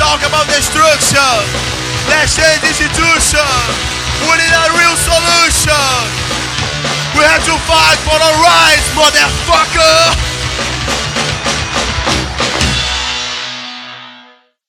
talk about destruction. Let's change the institution. We need a real solution. We have to fight for our rights, motherfucker.